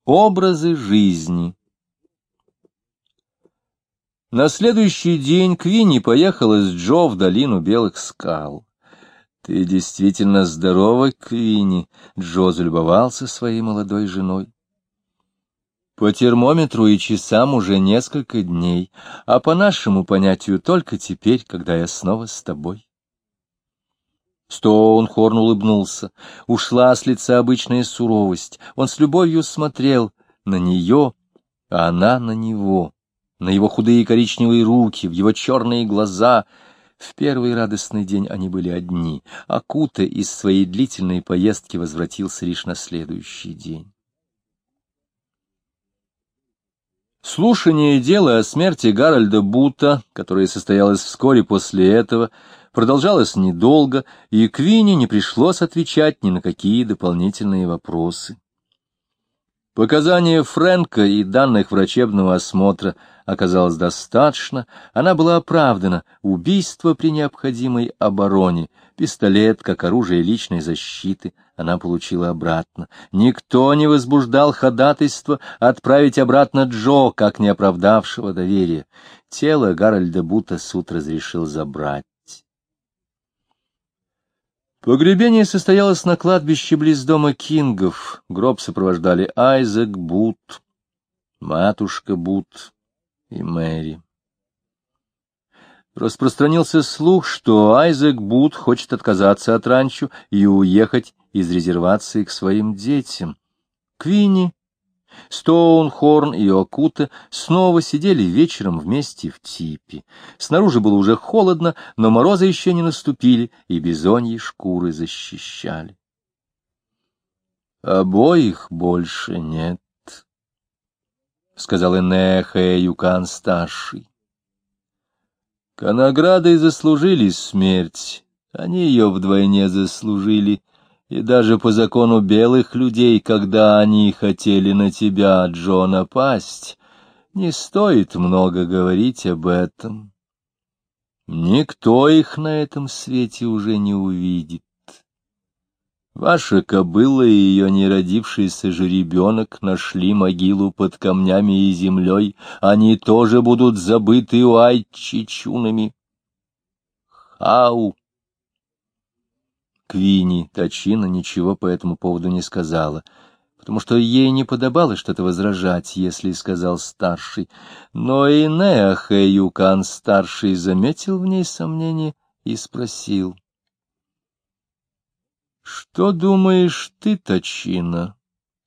Образы жизни. На следующий день Квинни поехала с Джо в долину Белых скал. «Ты действительно здорова, Квинни», — Джо залюбовался своей молодой женой. «По термометру и часам уже несколько дней, а по нашему понятию только теперь, когда я снова с тобой». Стоунхорн улыбнулся. Ушла с лица обычная суровость. Он с любовью смотрел на нее, а она на него, на его худые коричневые руки, в его черные глаза. В первый радостный день они были одни, а Кута из своей длительной поездки возвратился лишь на следующий день. Слушание дела о смерти Гарольда Бута, которое состоялось вскоре после этого, продолжалось недолго, и Квинни не пришлось отвечать ни на какие дополнительные вопросы. Показания Фрэнка и данных врачебного осмотра оказалось достаточно, она была оправдана, убийство при необходимой обороне, пистолет как оружие личной защиты она получила обратно. Никто не возбуждал ходатайство отправить обратно Джо, как не оправдавшего доверия. Тело Гарольда Бута суд разрешил забрать. Погребение состоялось на кладбище близ дома Кингов. Гроб сопровождали Айзек Бут, матушка Бут и Мэри. Распространился слух, что Айзек Бут хочет отказаться от ранчо и уехать из резервации к своим детям. Квинни, Стоунхорн и Окута снова сидели вечером вместе в типе. Снаружи было уже холодно, но морозы еще не наступили, и бизоньи шкуры защищали. «Обоих больше нет», — сказал Энеха Юкан-старший. «Конограды заслужили смерть, они ее вдвойне заслужили, и даже по закону белых людей, когда они хотели на тебя, Джо, напасть, не стоит много говорить об этом. Никто их на этом свете уже не увидит. Ваша кобыла и ее неродившийся жеребенок нашли могилу под камнями и землей, они тоже будут забыты уайчичунами. Хау! Квинни Тачина ничего по этому поводу не сказала, потому что ей не подобало что-то возражать, если сказал старший. Но и Неаха Юкан-старший заметил в ней сомнение и спросил: «Что думаешь ты, Тачина?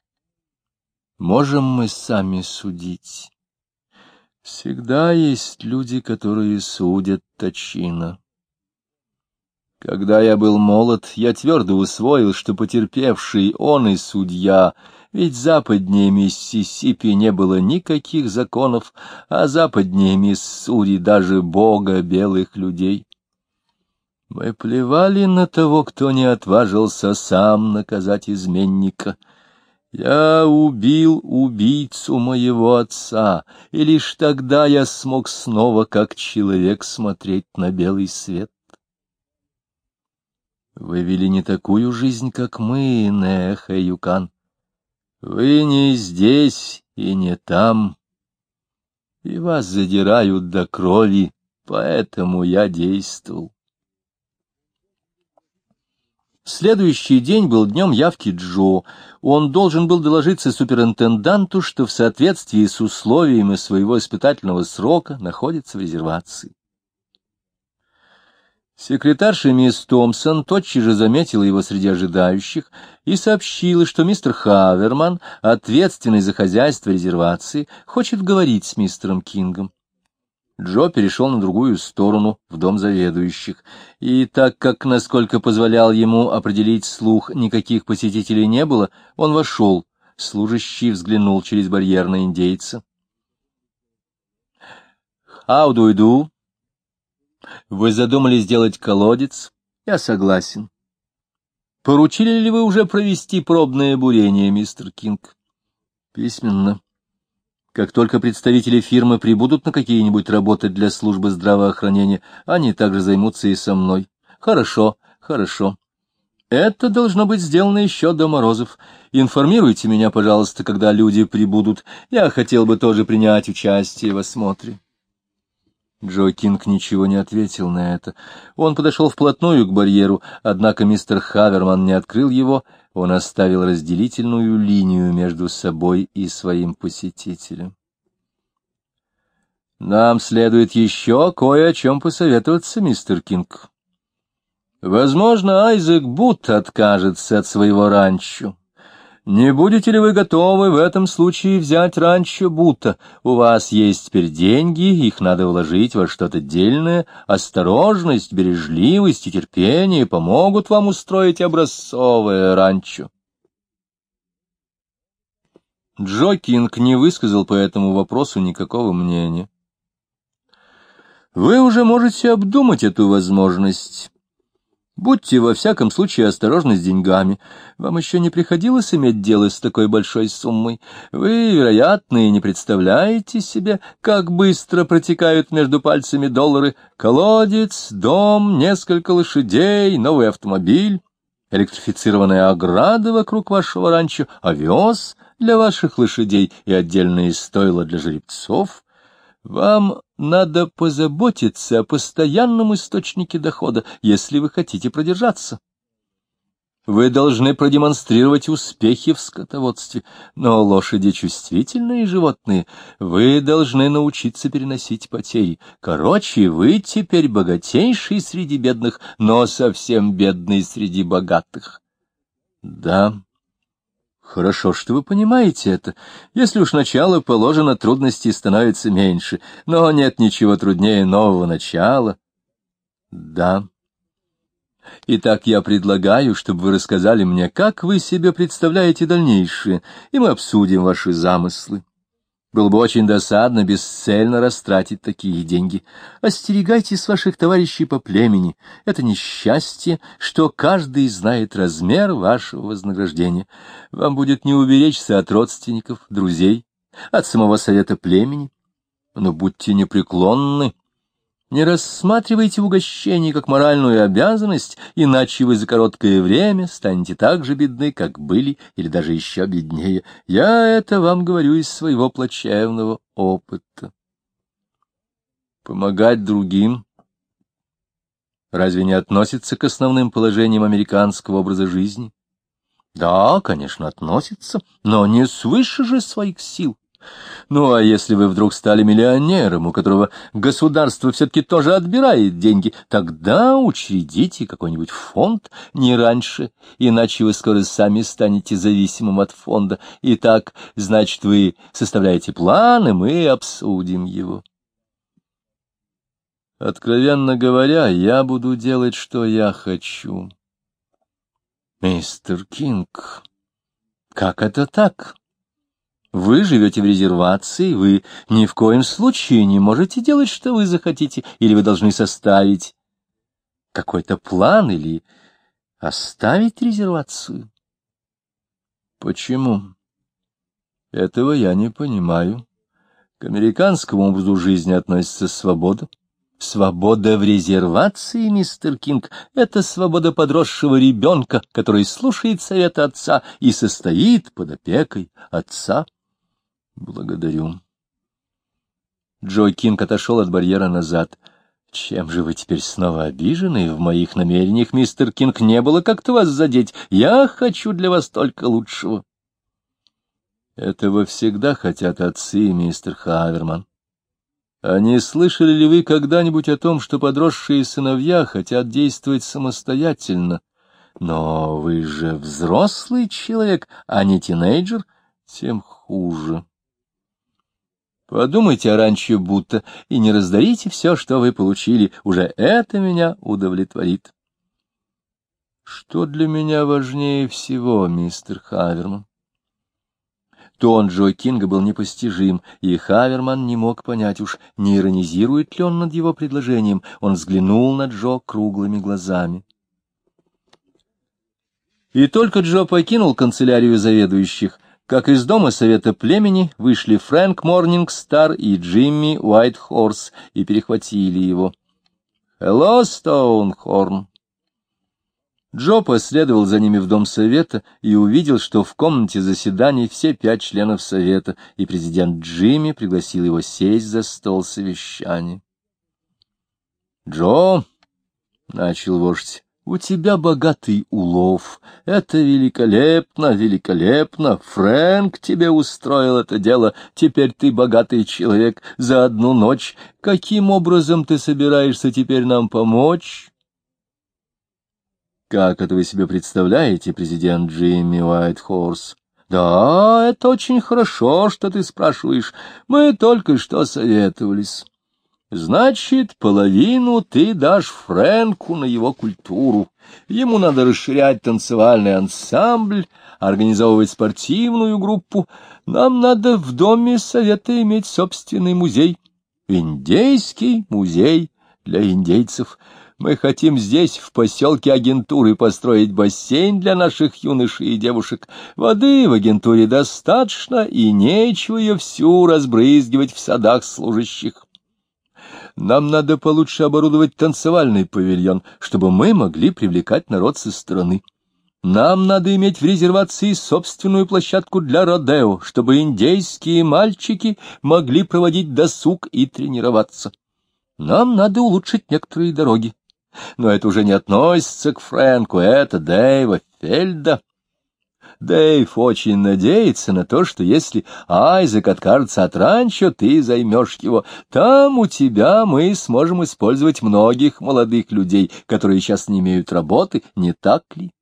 Можем мы сами судить? Всегда есть люди, которые судят, Тачина. Когда я был молод, я твердо усвоил, что потерпевший он и судья, ведь западнее Миссисипи не было никаких законов, а западнее Миссури даже бога белых людей. Мы плевали на того, кто не отважился сам наказать изменника. Я убил убийцу моего отца, и лишь тогда я смог снова как человек смотреть на белый свет. Вы вели не такую жизнь, как мы, Неаха Юкан. Вы не здесь и не там, и вас задирают до крови, поэтому я действовал». Следующий день был днем явки Джо. Он должен был доложиться суперинтенданту, что в соответствии с условиями своего испытательного срока находится в резервации. Секретарша мисс Томпсон тотчас же заметила его среди ожидающих и сообщила, что мистер Хаверман, ответственный за хозяйство резервации, хочет говорить с мистером Кингом. Джо перешел на другую сторону, в дом заведующих, и так как, насколько позволял ему определить слух, никаких посетителей не было, он вошел. Служащий взглянул через барьер на индейца. «How do you do? Вы задумали сделать колодец? Я согласен. Поручили ли вы уже провести пробное бурение, мистер Кинг?» «Письменно. Как только представители фирмы прибудут на какие-нибудь работы для службы здравоохранения, они также займутся и со мной». «Хорошо, хорошо. Это должно быть сделано еще до морозов. Информируйте меня, пожалуйста, когда люди прибудут. Я хотел бы тоже принять участие в осмотре. Джо Кинг ничего не ответил на это. Он подошел вплотную к барьеру, однако мистер Хаверман не открыл его, он оставил разделительную линию между собой и своим посетителем. «Нам следует еще кое о чем посоветоваться, мистер Кинг. Возможно, Айзек Бут откажется от своего ранчо. Не будете ли вы готовы в этом случае взять ранчо Бута? У вас есть теперь деньги, их надо вложить во что-то дельное. Осторожность, бережливость и терпение помогут вам устроить образцовое ранчо». Джо Кинг не высказал по этому вопросу никакого мнения. «Вы уже можете обдумать эту возможность. Будьте во всяком случае осторожны с деньгами. Вам еще не приходилось иметь дело с такой большой суммой. Вы, вероятно, и не представляете себе, как быстро протекают между пальцами доллары. Колодец, дом, несколько лошадей, новый автомобиль, электрифицированная ограда вокруг вашего ранчо, овес для ваших лошадей и отдельные стойла для жеребцов. Вам надо позаботиться о постоянном источнике дохода, если вы хотите продержаться. Вы должны продемонстрировать успехи в скотоводстве, но лошади чувствительные животные, вы должны научиться переносить потери. Короче, вы теперь богатейший среди бедных, но совсем бедный среди богатых. Да. Хорошо, что вы понимаете это. Если уж начало положено, трудностей становится меньше. Но нет ничего труднее нового начала. Да. Итак, я предлагаю, чтобы вы рассказали мне, как вы себе представляете дальнейшее, и мы обсудим ваши замыслы. Было бы очень досадно бесцельно растратить такие деньги. Остерегайтесь ваших товарищей по племени. Это несчастье, что каждый знает размер вашего вознаграждения. Вам будет не уберечься от родственников, друзей, от самого совета племени. Но будьте непреклонны. Не рассматривайте угощение как моральную обязанность, иначе вы за короткое время станете так же бедны, как были, или даже еще беднее. Я это вам говорю из своего плачевного опыта. Помогать другим разве не относится к основным положениям американского образа жизни? Да, конечно, относится, но не свыше же своих сил. Ну, а если вы вдруг стали миллионером, у которого государство все-таки тоже отбирает деньги, тогда учредите какой-нибудь фонд не раньше, иначе вы скоро сами станете зависимым от фонда. Итак, значит, вы составляете план, и мы обсудим его. Откровенно говоря, я буду делать, что я хочу. Мистер Кинг, как это так? Вы живете в резервации, вы ни в коем случае не можете делать, что вы захотите, или вы должны составить какой-то план, или оставить резервацию. Почему? Этого я не понимаю. К американскому образу жизни относится свобода. Свобода в резервации, мистер Кинг, это свобода подросшего ребенка, который слушает совета отца и состоит под опекой отца. Благодарю. Джо Кинг отошел от барьера назад. Чем же вы теперь снова обижены? В моих намерениях, мистер Кинг, не было как-то вас задеть. Я хочу для вас только лучшего. Этого всегда хотят отцы, мистер Хаверман. А не слышали ли вы когда-нибудь о том, что подросшие сыновья хотят действовать самостоятельно? Но вы же взрослый человек, а не тинейджер, тем хуже. Подумайте о ранчо Бута и не раздарите все, что вы получили. Уже это меня удовлетворит. Что для меня важнее всего, мистер Хаверман? Тон Джо Кинга был непостижим, и Хаверман не мог понять уж, не иронизирует ли он над его предложением. Он взглянул на Джо круглыми глазами. И только Джо покинул канцелярию заведующих, как из дома совета племени вышли Фрэнк Морнингстар и Джимми Уайтхорс и перехватили его. «Hello, Стоунхорн!» Джо последовал за ними в дом совета и увидел, что в комнате заседаний все 5 членов совета, и президент Джимми пригласил его сесть за стол совещания. «Джо», — начал вождь, — «у тебя богатый улов. Это великолепно, великолепно. Фрэнк тебе устроил это дело. Теперь ты богатый человек за одну ночь. Каким образом ты собираешься теперь нам помочь?» «Как это вы себе представляете, президент Джимми Уайтхорс?» «Да, это очень хорошо, что ты спрашиваешь. Мы только что советовались. Значит, половину ты дашь Фрэнку на его культуру. Ему надо расширять танцевальный ансамбль, организовывать спортивную группу. Нам надо в доме совета иметь собственный музей. Индейский музей для индейцев. Мы хотим здесь, в поселке Агентуры, построить бассейн для наших юношей и девушек. Воды в Агентуре достаточно, и нечего ее всю разбрызгивать в садах служащих. Нам надо получше оборудовать танцевальный павильон, чтобы мы могли привлекать народ со стороны. Нам надо иметь в резервации собственную площадку для родео, чтобы индейские мальчики могли проводить досуг и тренироваться. Нам надо улучшить некоторые дороги. Но это уже не относится к Фрэнку, это Дэйва Фельда. Дэйв очень надеется на то, что если Айзек откажется от ранчо, ты займешь его. Там у тебя мы сможем использовать многих молодых людей, которые сейчас не имеют работы, не так ли?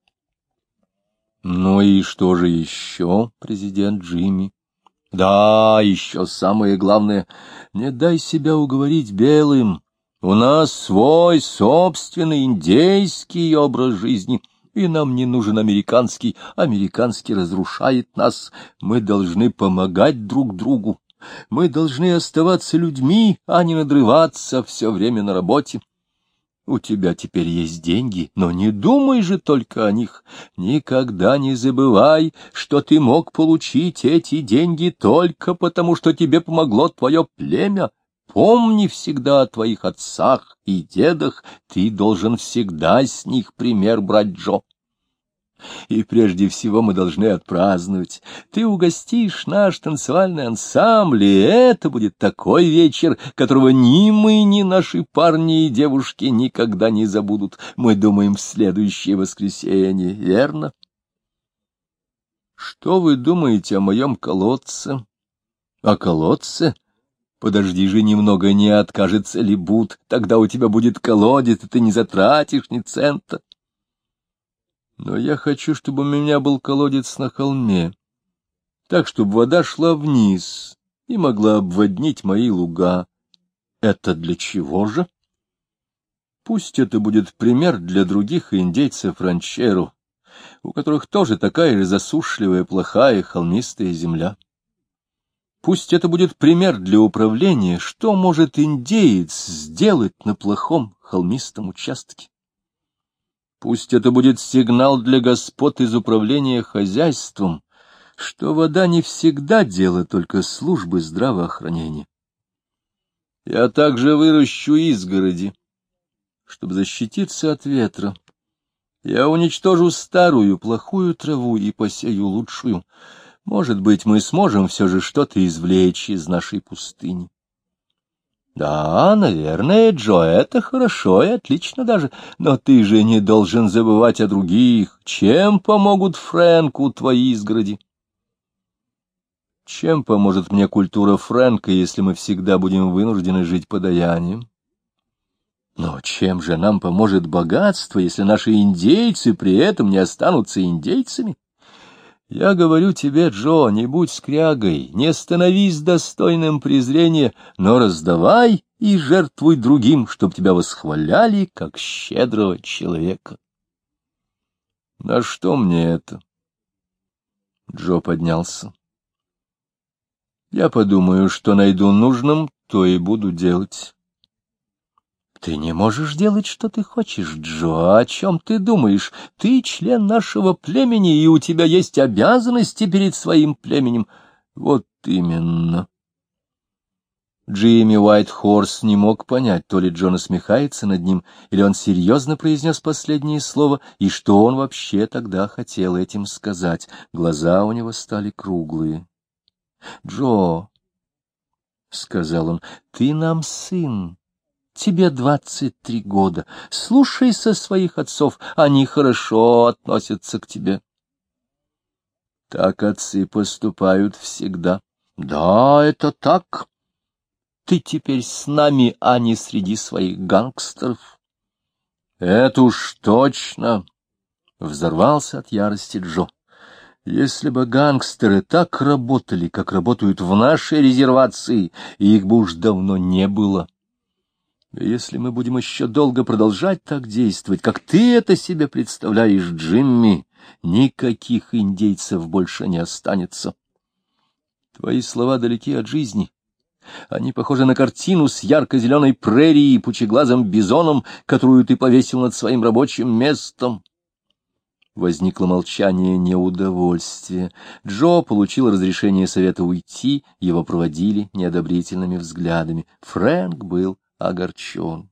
Ну и что же еще, президент Джимми? Да, еще самое главное, не дай себя уговорить белым. У нас свой собственный индейский образ жизни, и нам не нужен американский. Американский разрушает нас. Мы должны помогать друг другу. Мы должны оставаться людьми, а не надрываться все время на работе. У тебя теперь есть деньги, но не думай же только о них. Никогда не забывай, что ты мог получить эти деньги только потому, что тебе помогло твое племя. Помни всегда о твоих отцах и дедах, ты должен всегда с них пример брать, Джо. И прежде всего мы должны отпраздновать. Ты угостишь наш танцевальный ансамбль, и это будет такой вечер, которого ни мы, ни наши парни и девушки никогда не забудут. Мы думаем в следующее воскресенье, верно? Что вы думаете о моем колодце? О колодце? Подожди же немного, не откажется ли Бут, тогда у тебя будет колодец, и ты не затратишь ни цента. Но я хочу, чтобы у меня был колодец на холме, так, чтобы вода шла вниз и могла обводнить мои луга. Это для чего же? Пусть это будет пример для других индейцев-ранчеру, у которых тоже такая же засушливая, плохая, холмистая земля. Пусть это будет пример для управления, что может индеец сделать на плохом холмистом участке. Пусть это будет сигнал для господ из управления хозяйством, что вода не всегда дело только службы здравоохранения. Я также выращу изгороди, чтобы защититься от ветра. Я уничтожу старую, плохую траву и посею лучшую. Может быть, мы сможем все же что-то извлечь из нашей пустыни. Да, наверное, Джо, это хорошо и отлично даже, но ты же не должен забывать о других. Чем помогут Фрэнку твои изгороди? Чем поможет мне культура Фрэнка, если мы всегда будем вынуждены жить подаянием? Но чем же нам поможет богатство, если наши индейцы при этом не останутся индейцами? Я говорю тебе, Джо, не будь скрягой, не становись достойным презрения, но раздавай и жертвуй другим, чтобы тебя восхваляли как щедрого человека. На что мне это? Джо поднялся. Я подумаю, что найду нужным, то и буду делать. Ты не можешь делать, что ты хочешь, Джо. О чем ты думаешь? Ты член нашего племени, и у тебя есть обязанности перед своим племенем. Вот именно. Джимми Уайтхорс не мог понять, то ли Джо насмехается над ним, или он серьезно произнес последнее слово, и что он вообще тогда хотел этим сказать. Глаза у него стали круглые. — Джо, — сказал он, — ты нам сын. Тебе 23 года. Слушайся своих отцов, они хорошо относятся к тебе. Так отцы поступают всегда. Да, это так. Ты теперь с нами, а не среди своих гангстеров. Это уж точно. Взорвался от ярости Джо. Если бы гангстеры так работали, как работают в нашей резервации, их бы уж давно не было. Если мы будем еще долго продолжать так действовать, как ты это себе представляешь, Джимми, никаких индейцев больше не останется. Твои слова далеки от жизни. Они похожи на картину с ярко-зеленой прерией и пучеглазым бизоном, которую ты повесил над своим рабочим местом. Возникло молчание неудовольствия. Джо получил разрешение совета уйти, его проводили неодобрительными взглядами. Фрэнк был огорчен.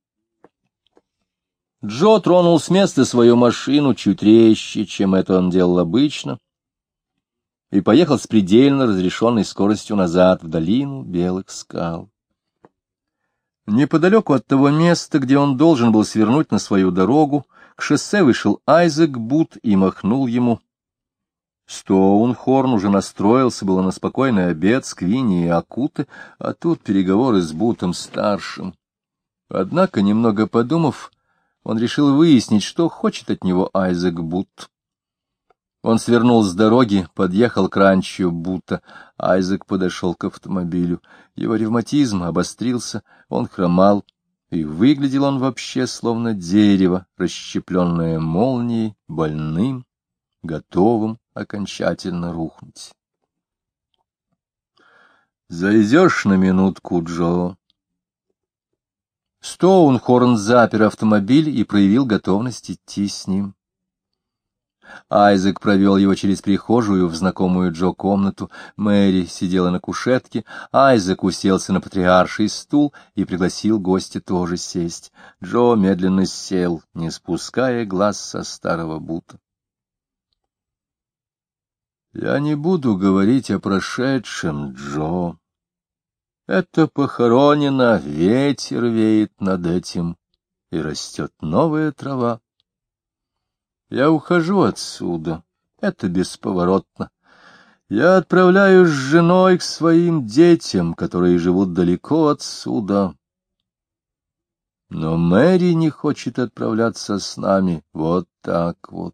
Джо тронул с места свою машину чуть резче, чем это он делал обычно, и поехал с предельно разрешенной скоростью назад в долину Белых скал. Неподалеку от того места, где он должен был свернуть на свою дорогу, к шоссе вышел Айзек Бут и махнул ему. Стоунхорн уже настроился было на спокойный обед с Квинни и Акуты, а тут переговоры с Бутом-старшим. Однако, немного подумав, он решил выяснить, что хочет от него Айзек Бут. Он свернул с дороги, подъехал к ранчо Бута. Айзек подошел к автомобилю. Его ревматизм обострился, он хромал, и выглядел он вообще словно дерево, расщепленное молнией, больным, готовым окончательно рухнуть. «Зайдешь на минутку, Джо?» Стоунхорн запер автомобиль и проявил готовность идти с ним. Айзек провел его через прихожую в знакомую Джо комнату. Мэри сидела на кушетке, Айзек уселся на патриарший стул и пригласил гостя тоже сесть. Джо медленно сел, не спуская глаз со старого Бута. «Я не буду говорить о прошедшем, Джо. Это похоронено, ветер веет над этим, и растет новая трава. Я ухожу отсюда, это бесповоротно. Я отправляюсь с женой к своим детям, которые живут далеко отсюда. Но Мэри не хочет отправляться с нами, вот так вот».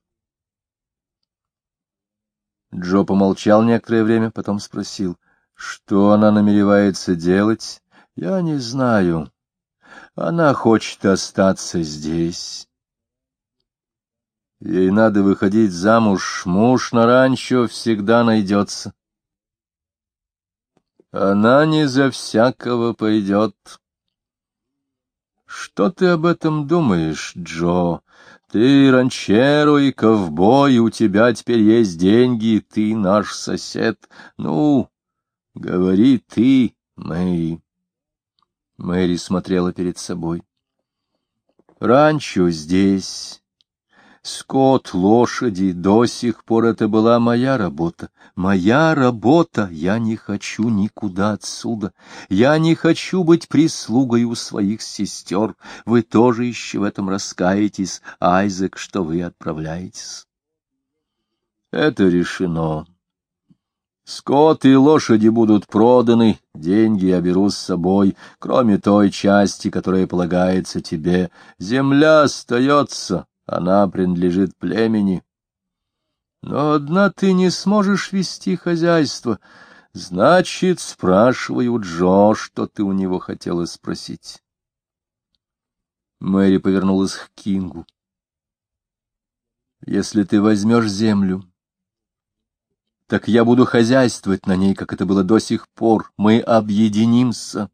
Джо помолчал некоторое время, потом спросил, что она намеревается делать. «Я не знаю. Она хочет остаться здесь. Ей надо выходить замуж, муж на ранчо всегда найдется. Она не за всякого пойдет. Что ты об этом думаешь, Джо? Ты ранчеро и ковбой, у тебя теперь есть деньги, ты наш сосед. Ну, говори ты, Мэри». Мэри смотрела перед собой. «Ранчо здесь. Скот, лошади, до сих пор это была моя работа. Моя работа, я не хочу никуда отсюда. Я не хочу быть прислугой у своих сестер. Вы тоже еще в этом раскаетесь, Айзек, что вы отправляетесь. Это решено. Скот и лошади будут проданы, деньги я беру с собой, кроме той части, которая полагается тебе. Земля остается. Она принадлежит племени. Но одна ты не сможешь вести хозяйство. Значит, спрашиваю Джо, что ты у него хотела спросить. Мэри повернулась к Кингу. Если ты возьмешь землю, так я буду хозяйствовать на ней, как это было до сих пор. Мы объединимся.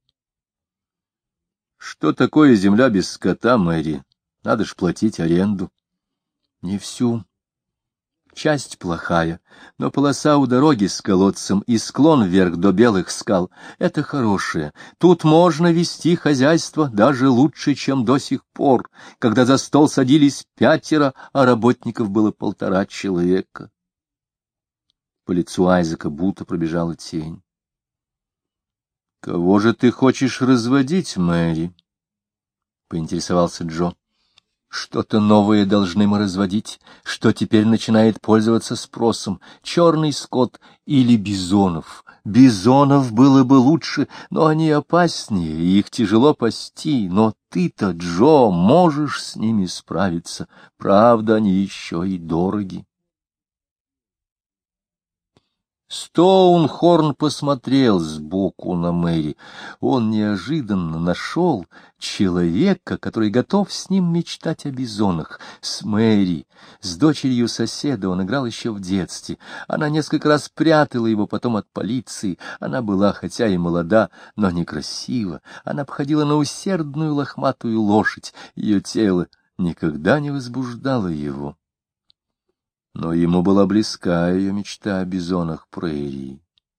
Что такое земля без скота, Мэри? Надо ж платить аренду. Не всю. Часть плохая, но полоса у дороги с колодцем и склон вверх до Белых скал — это хорошее. Тут можно вести хозяйство даже лучше, чем до сих пор, когда за стол садились 5, а работников было 1,5 человека. По лицу Айзека будто пробежала тень. — Кого же ты хочешь разводить, Мэри? — поинтересовался Джо. Что-то новое должны мы разводить, что теперь начинает пользоваться спросом. Черный скот или бизонов. Бизонов было бы лучше, но они опаснее, и их тяжело пасти. Но ты-то, Джо, можешь с ними справиться. Правда, они еще и дороги. Стоунхорн посмотрел сбоку на Мэри. Он неожиданно нашел человека, который готов с ним мечтать о бизонах. С Мэри, с дочерью соседа он играл еще в детстве. Она несколько раз прятала его потом от полиции. Она была, хотя и молода, но некрасива. Она походила на усердную лохматую лошадь. Ее тело никогда не возбуждало его. Но ему была близка ее мечта о бизонах прерии.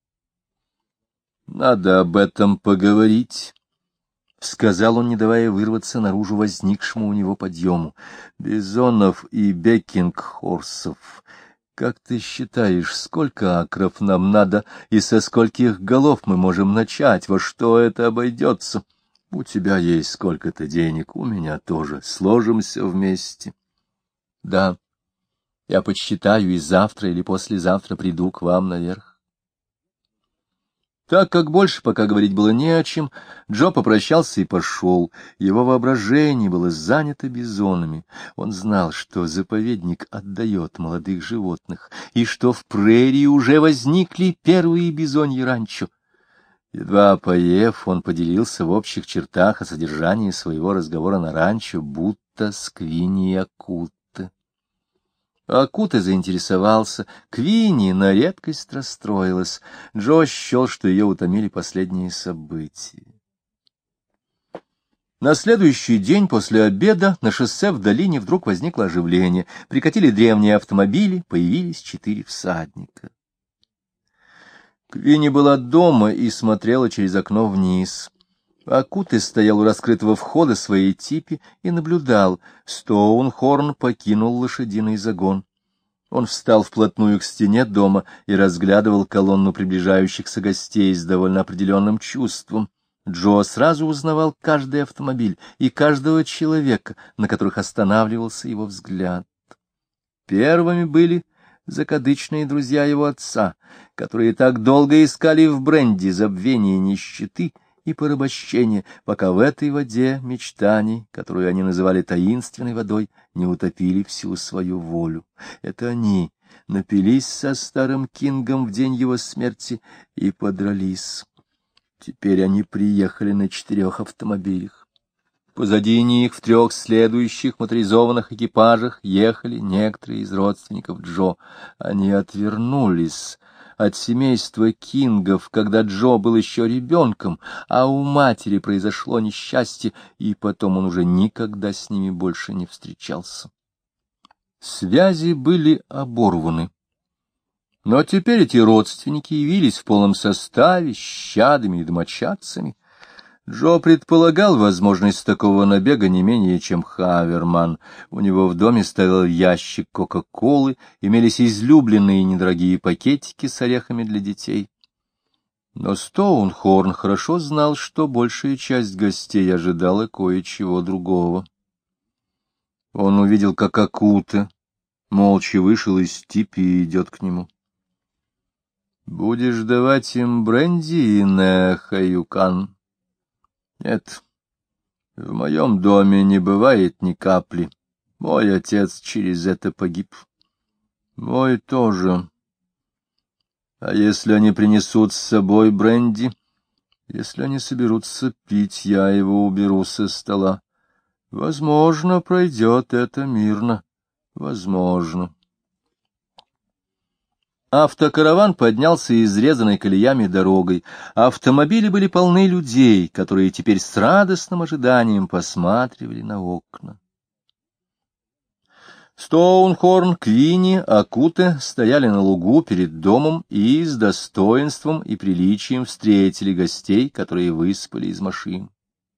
«Надо об этом поговорить», — сказал он, не давая вырваться наружу возникшему у него подъему. «Бизонов и бекингхорсов. Как ты считаешь, сколько акров нам надо и со скольких голов мы можем начать? Во что это обойдется? У тебя есть сколько-то денег, у меня тоже. Сложимся вместе». «Да. Я подсчитаю и завтра или послезавтра приду к вам наверх». Так как больше пока говорить было не о чем, Джо попрощался и пошел. Его воображение было занято бизонами. Он знал, что заповедник отдает молодых животных, и что в прерии уже возникли первые бизоньи ранчо. Едва поев, он поделился в общих чертах о содержании своего разговора на ранчо, будто с Квинни и Акут. Акута заинтересовался, Квинни на редкость расстроилась. Джо счел, что ее утомили последние события. На следующий день после обеда на шоссе в долине вдруг возникло оживление. Прикатили древние автомобили, появились 4 всадника. Квинни была дома и смотрела через окно вниз. Акута стоял у раскрытого входа своей типи и наблюдал. Стоунхорн покинул лошадиный загон. Он встал вплотную к стене дома и разглядывал колонну приближающихся гостей с довольно определенным чувством. Джо сразу узнавал каждый автомобиль и каждого человека, на которых останавливался его взгляд. Первыми были закадычные друзья его отца, которые так долго искали в бренди забвения нищеты и порабощения, пока в этой воде мечтаний, которую они называли таинственной водой, не утопили всю свою волю. Это они напились со старым Кингом в день его смерти и подрались. Теперь они приехали на 4 автомобилях. Позади них в 3 следующих моторизованных экипажах ехали некоторые из родственников Джо. Они отвернулись от семейства Кингов, когда Джо был еще ребенком, а у матери произошло несчастье, и потом он уже никогда с ними больше не встречался. Связи были оборваны. Но теперь эти родственники явились в полном составе, с чадами и домочадцами. Джо предполагал возможность такого набега не менее, чем Хаверман. У него в доме стоял ящик Кока-Колы, имелись излюбленные недорогие пакетики с орехами для детей. Но Стоунхорн хорошо знал, что большая часть гостей ожидала кое-чего другого. Он увидел, как Акута молча вышел из типи и идет к нему. — Будешь давать им бренди, Нехаюкан? — Нет, в моем доме не бывает ни капли. Мой отец через это погиб. — Мой тоже. А если они принесут с собой бренди? Если они соберутся пить, я его уберу со стола. Возможно, пройдет это мирно. Возможно. Автокараван поднялся изрезанной колеями дорогой. Автомобили были полны людей, которые теперь с радостным ожиданием посматривали на окна. Стоунхорн, Квинни, Акуте стояли на лугу перед домом и с достоинством и приличием встретили гостей, которые выспали из машин.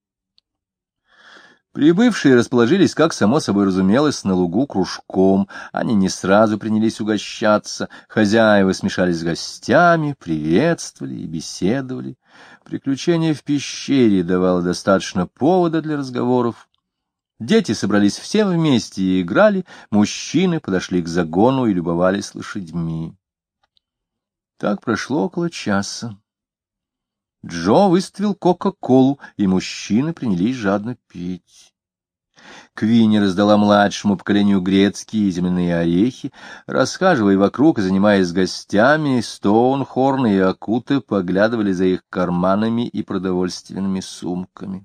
Прибывшие расположились, как само собой разумелось, на лугу кружком. Они не сразу принялись угощаться. Хозяева смешались с гостями, приветствовали и беседовали. Приключение в пещере давало достаточно повода для разговоров. Дети собрались все вместе и играли, мужчины подошли к загону и любовались лошадьми. Так прошло около часа. Джо выставил кока-колу, и мужчины принялись жадно пить. Квинни раздала младшему поколению грецкие и земляные орехи. Расхаживая вокруг и занимаясь гостями, Стоунхорн и Акуте поглядывали за их карманами и продовольственными сумками.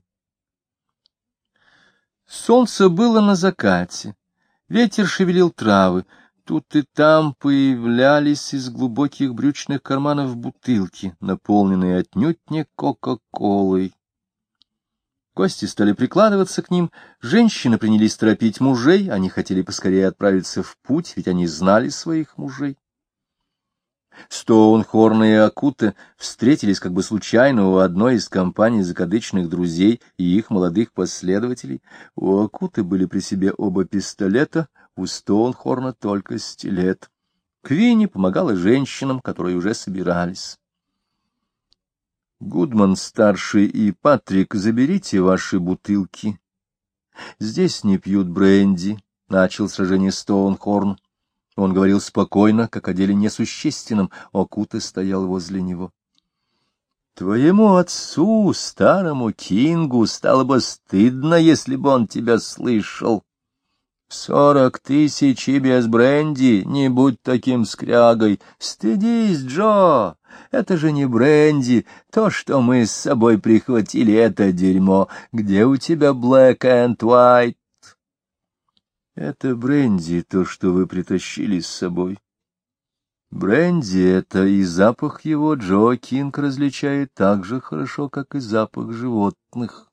Солнце было на закате, ветер шевелил травы. Тут и там появлялись из глубоких брючных карманов бутылки, наполненные отнюдь не кока-колой. Гости стали прикладываться к ним, женщины принялись торопить мужей, они хотели поскорее отправиться в путь, ведь они знали своих мужей. Стоунхорн и Акуте встретились как бы случайно у одной из компаний закадычных друзей и их молодых последователей. У Акуте были при себе оба пистолета, у Стоунхорна только стилет. Квинни помогала женщинам, которые уже собирались. Гудман-старший и Патрик, заберите ваши бутылки. Здесь не пьют бренди, — начал сражение Стоунхорн. Он говорил спокойно, как о деле несущественном, Акуте стоял возле него. — Твоему отцу, старому Кингу, стало бы стыдно, если бы он тебя слышал. 40 тысяч и без бренди, не будь таким скрягой. Стыдись, Джо, это же не бренди, то, что мы с собой прихватили, это дерьмо. Где у тебя Black and White? Это бренди, то, что вы притащили с собой. Бренди — это, и запах его Джо Кинг различает так же хорошо, как и запах животных.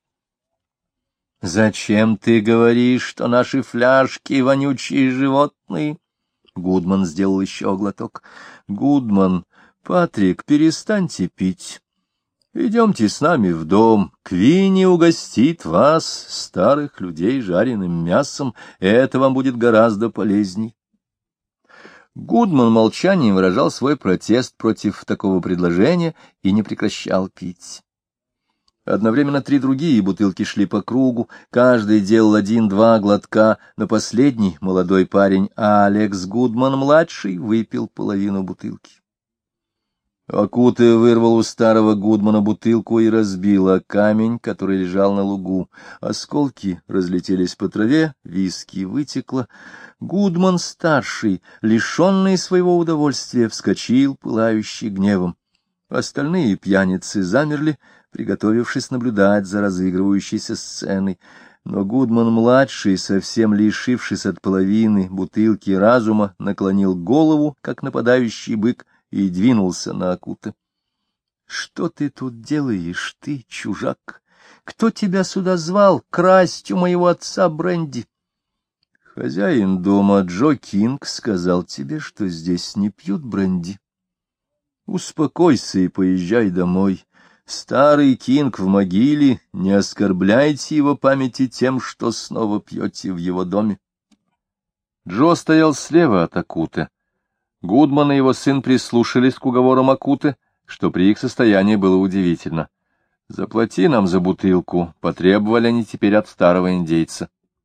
«Зачем ты говоришь, что наши фляжки вонючие животные?» Гудман сделал еще глоток. «Гудман, Патрик, перестаньте пить. Идемте с нами в дом. Квинни угостит вас, старых людей, жареным мясом. Это вам будет гораздо полезней». Гудман молчанием выражал свой протест против такого предложения и не прекращал пить. Одновременно 3 другие бутылки шли по кругу, каждый делал 1-2 глотка, но последний, молодой парень Алекс Гудман-младший, выпил половину бутылки. Акуте вырвал у старого Гудмана бутылку и разбил о камень, который лежал на лугу. Осколки разлетелись по траве, виски вытекло. Гудман-старший, лишенный своего удовольствия, вскочил, пылающий гневом. Остальные пьяницы замерли, приготовившись наблюдать за разыгрывающейся сценой. Но Гудман-младший, совсем лишившись от половины бутылки разума, наклонил голову, как нападающий бык, и двинулся на Акуте. — Что ты тут делаешь, ты, чужак? Кто тебя сюда звал красть у моего отца бренди? — Хозяин дома Джо Кинг сказал тебе, что здесь не пьют бренди. Успокойся и поезжай домой. Старый Кинг в могиле, не оскорбляйте его памяти тем, что снова пьете в его доме. Джо стоял слева от Акуте. Гудман и его сын прислушались к уговорам Акуте, что при их состоянии было удивительно. «Заплати нам за бутылку», — потребовали они теперь от старого индейца.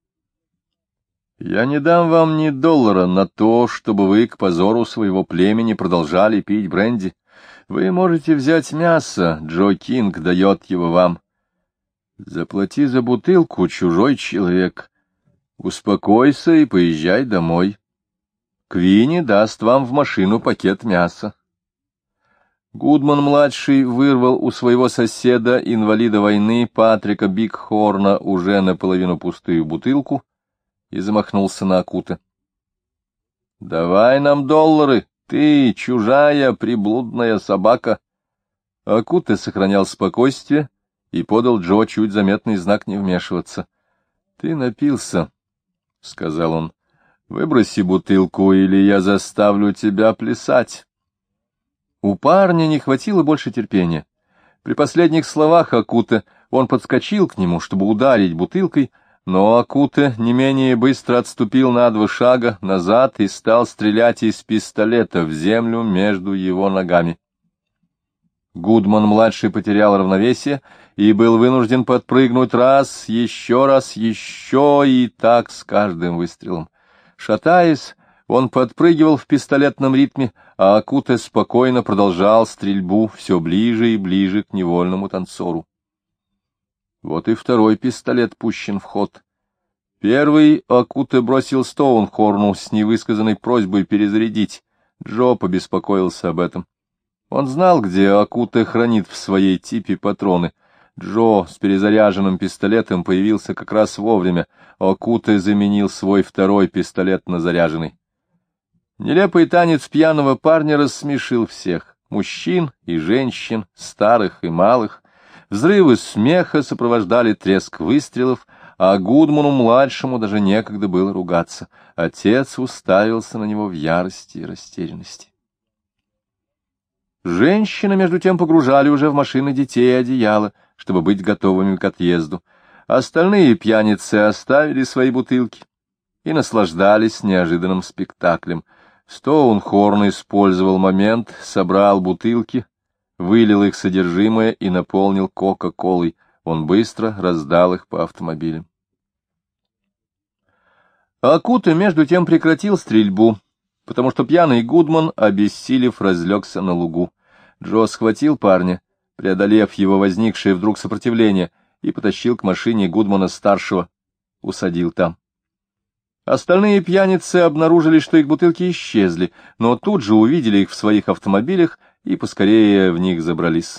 «Я не дам вам ни $1 на то, чтобы вы к позору своего племени продолжали пить бренди. Вы можете взять мясо, Джо Кинг дает его вам. Заплати за бутылку, чужой человек. Успокойся и поезжай домой. Квинни даст вам в машину пакет мяса». Гудман-младший вырвал у своего соседа, инвалида войны, Патрика Бигхорна, уже наполовину пустую бутылку и замахнулся на Акуте. — Давай нам $, ты, чужая приблудная собака. Акуте сохранял спокойствие и подал Джо чуть заметный знак не вмешиваться. — Ты напился, — сказал он. Выброси бутылку, или я заставлю тебя плясать. У парня не хватило больше терпения. При последних словах Акуте он подскочил к нему, чтобы ударить бутылкой, но Акуте не менее быстро отступил на 2 шага назад и стал стрелять из пистолета в землю между его ногами. Гудман-младший потерял равновесие и был вынужден подпрыгнуть раз, еще, и так с каждым выстрелом. Шатаясь, он подпрыгивал в пистолетном ритме, а Акуте спокойно продолжал стрельбу все ближе и ближе к невольному танцору. Вот и второй пистолет пущен в ход. Первый Акуте бросил Стоунхорну с невысказанной просьбой перезарядить. Джо побеспокоился об этом. Он знал, где Акуте хранит в своей типе патроны. Джо с перезаряженным пистолетом появился как раз вовремя. Акуте заменил свой второй пистолет на заряженный. Нелепый танец пьяного парня рассмешил всех — мужчин и женщин, старых и малых. Взрывы смеха сопровождали треск выстрелов, а Гудману-младшему даже некогда было ругаться. Отец уставился на него в ярости и растерянности. Женщины, между тем, погружали уже в машины детей и одеяло, чтобы быть готовыми к отъезду. Остальные пьяницы оставили свои бутылки и наслаждались неожиданным спектаклем. Стоунхорн использовал момент, собрал бутылки, вылил их содержимое и наполнил кока-колой. Он быстро раздал их по автомобилям. Акуте, между тем, прекратил стрельбу, потому что пьяный Гудман, обессилев, разлегся на лугу. Джо схватил парня, преодолев его возникшее вдруг сопротивление, и потащил к машине Гудмана-старшего, усадил там. Остальные пьяницы обнаружили, что их бутылки исчезли, но тут же увидели их в своих автомобилях и поскорее в них забрались.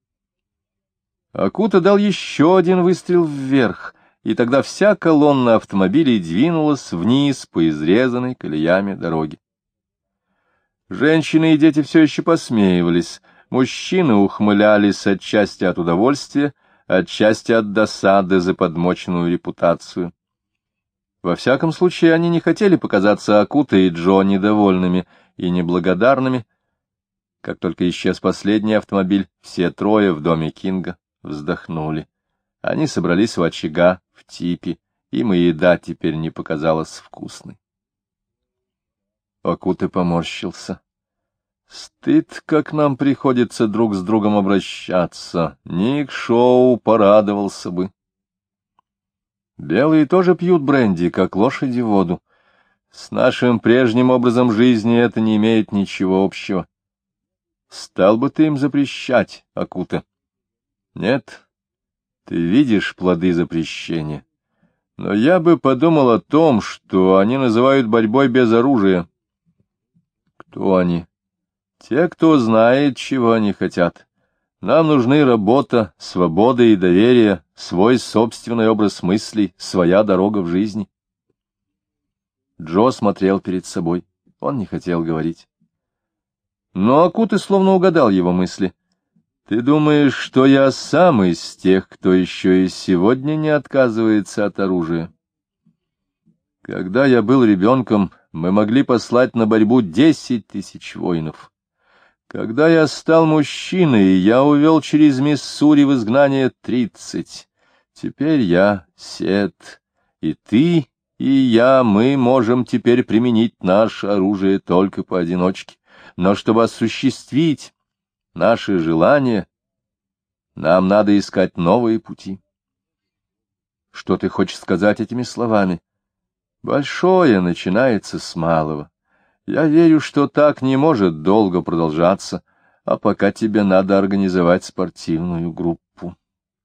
Акуте дал еще один выстрел вверх, и тогда вся колонна автомобилей двинулась вниз по изрезанной колеями дороге. Женщины и дети все еще посмеивались, мужчины ухмылялись отчасти от удовольствия, отчасти от досады за подмоченную репутацию. Во всяком случае, они не хотели показаться Акуте и Джо недовольными и неблагодарными. Как только исчез последний автомобиль, все трое в доме Кинга вздохнули. Они собрались у очага в типе, им и еда теперь не показалась вкусной. Акуте поморщился. Стыд, как нам приходится друг с другом обращаться. Ник Шоу порадовался бы. Белые тоже пьют бренди, как лошади воду. С нашим прежним образом жизни это не имеет ничего общего. Стал бы ты им запрещать, Акуте? Нет, ты видишь плоды запрещения. Но я бы подумал о том, что они называют борьбой без оружия. Кто они? Те, кто знает, чего они хотят. Нам нужны работа, свобода и доверие, свой собственный образ мыслей, своя дорога в жизни. Джо смотрел перед собой. Он не хотел говорить. Но Акуте словно угадал его мысли. Ты думаешь, что я сам из тех, кто еще и сегодня не отказывается от оружия? Когда я был ребенком, мы могли послать на борьбу 10 тысяч воинов. Когда я стал мужчиной, я увел через Миссури в изгнание 30. Теперь я Сет, и ты, и я, мы можем теперь применить наше оружие только поодиночке. Но чтобы осуществить наши желания, нам надо искать новые пути. Что ты хочешь сказать этими словами? Большое начинается с малого. Я верю, что так не может долго продолжаться, а пока тебе надо организовать спортивную группу.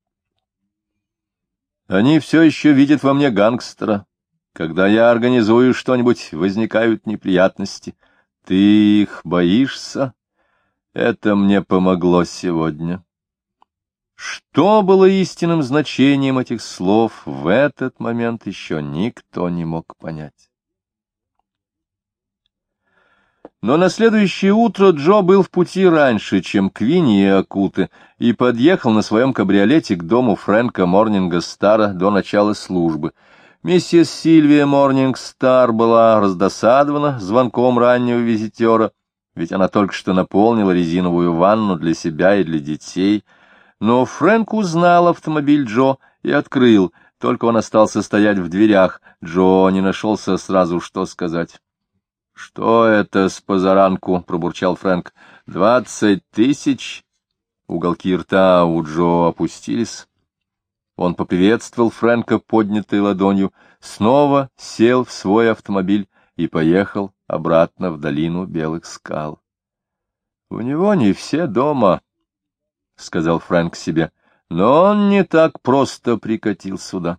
Они все еще видят во мне гангстера. Когда я организую что-нибудь, возникают неприятности. Ты их боишься? Это мне помогло сегодня. Что было истинным значением этих слов, в этот момент еще никто не мог понять. Но на следующее утро Джо был в пути раньше, чем Квинни и Акуте, и подъехал на своем кабриолете к дому Фрэнка Морнинга-Стара до начала службы. Миссис Сильвия Морнингстар была раздосадована звонком раннего визитера, ведь она только что наполнила резиновую ванну для себя и для детей. Но Фрэнк узнал автомобиль Джо и открыл, только он остался стоять в дверях. Джо не нашелся сразу, что сказать. — Что это с позаранку? — пробурчал Фрэнк. — 20 000? Уголки рта у Джо опустились. Он поприветствовал Фрэнка поднятой ладонью, снова сел в свой автомобиль и поехал обратно в долину Белых скал. — У него не все дома, — сказал Фрэнк себе, — но он не так просто прикатил сюда.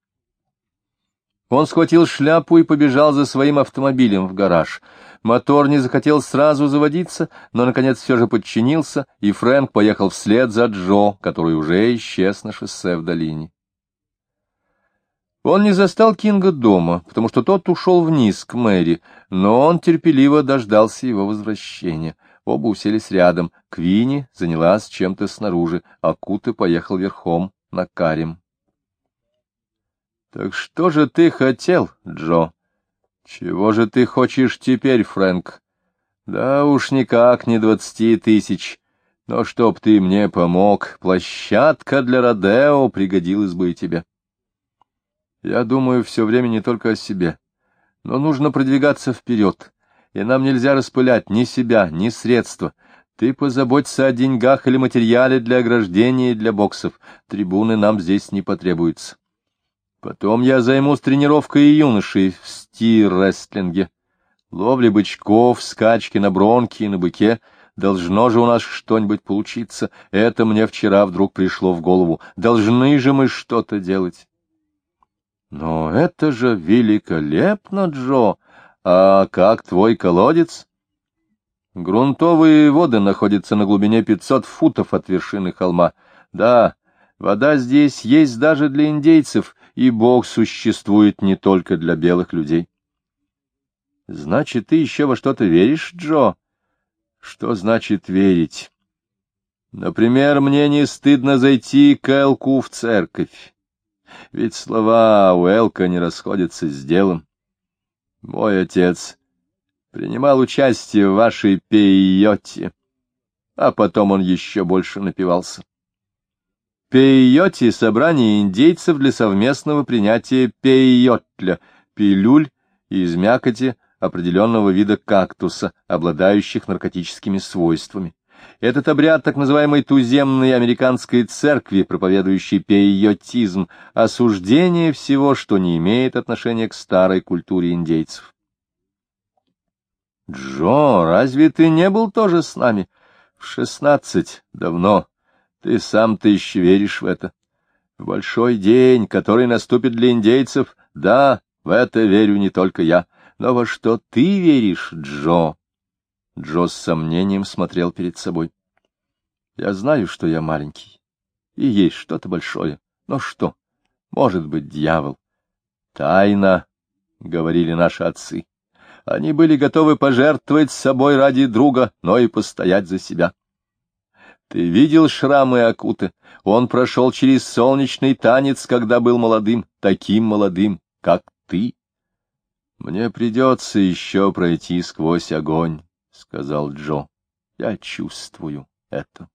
Он схватил шляпу и побежал за своим автомобилем в гараж. Мотор не захотел сразу заводиться, но, наконец, все же подчинился, и Фрэнк поехал вслед за Джо, который уже исчез на шоссе в долине. Он не застал Кинга дома, потому что тот ушел вниз к Мэри, но он терпеливо дождался его возвращения. Оба уселись рядом. Квинни занялась чем-то снаружи, а Куте поехал верхом на Карим. — Так что же ты хотел, Джо? — Чего же ты хочешь теперь, Фрэнк? — Да уж никак не 20 000. Но чтоб ты мне помог, площадка для родео пригодилась бы и тебе. Я думаю все время не только о себе, но нужно продвигаться вперед, и нам нельзя распылять ни себя, ни средства. Ты позаботься о деньгах или материале для ограждения и для боксов. Трибуны нам здесь не потребуются. Потом я займусь тренировкой юношей в стир-рестлинге. Ловли бычков, скачки на бронке и на быке. Должно же у нас что-нибудь получиться. Это мне вчера вдруг пришло в голову. Должны же мы что-то делать. Но это же великолепно, Джо. А как твой колодец? Грунтовые воды находятся на глубине 500 футов от вершины холма. Да, вода здесь есть даже для индейцев, и Бог существует не только для белых людей. Значит, ты еще во что-то веришь, Джо? Что значит верить? Например, мне не стыдно зайти к Элку в церковь. Ведь слова у Элка не расходятся с делом. Мой отец принимал участие в вашей пейоте, а потом он еще больше напивался. Пейоте — собрание индейцев для совместного принятия пейотля, пилюль из мякоти определенного вида кактуса, обладающих наркотическими свойствами. Этот обряд так называемой туземной американской церкви, проповедующей пейотизм, осуждение всего, что не имеет отношения к старой культуре индейцев. Джо, разве ты не был тоже с нами? В 16, давно. Ты сам-то еще веришь в это. В большой день, который наступит для индейцев, да, в это верю не только я. Но во что ты веришь, Джо? Джо с сомнением смотрел перед собой. Я знаю, что я маленький, и есть что-то большое. Но что? Может быть, дьявол. Тайна, — говорили наши отцы. Они были готовы пожертвовать собой ради друга, но и постоять за себя. Ты видел шрамы Акуты? Он прошел через солнечный танец, когда был молодым, таким молодым, как ты. Мне придется еще пройти сквозь огонь, — сказал Джо. Я чувствую это.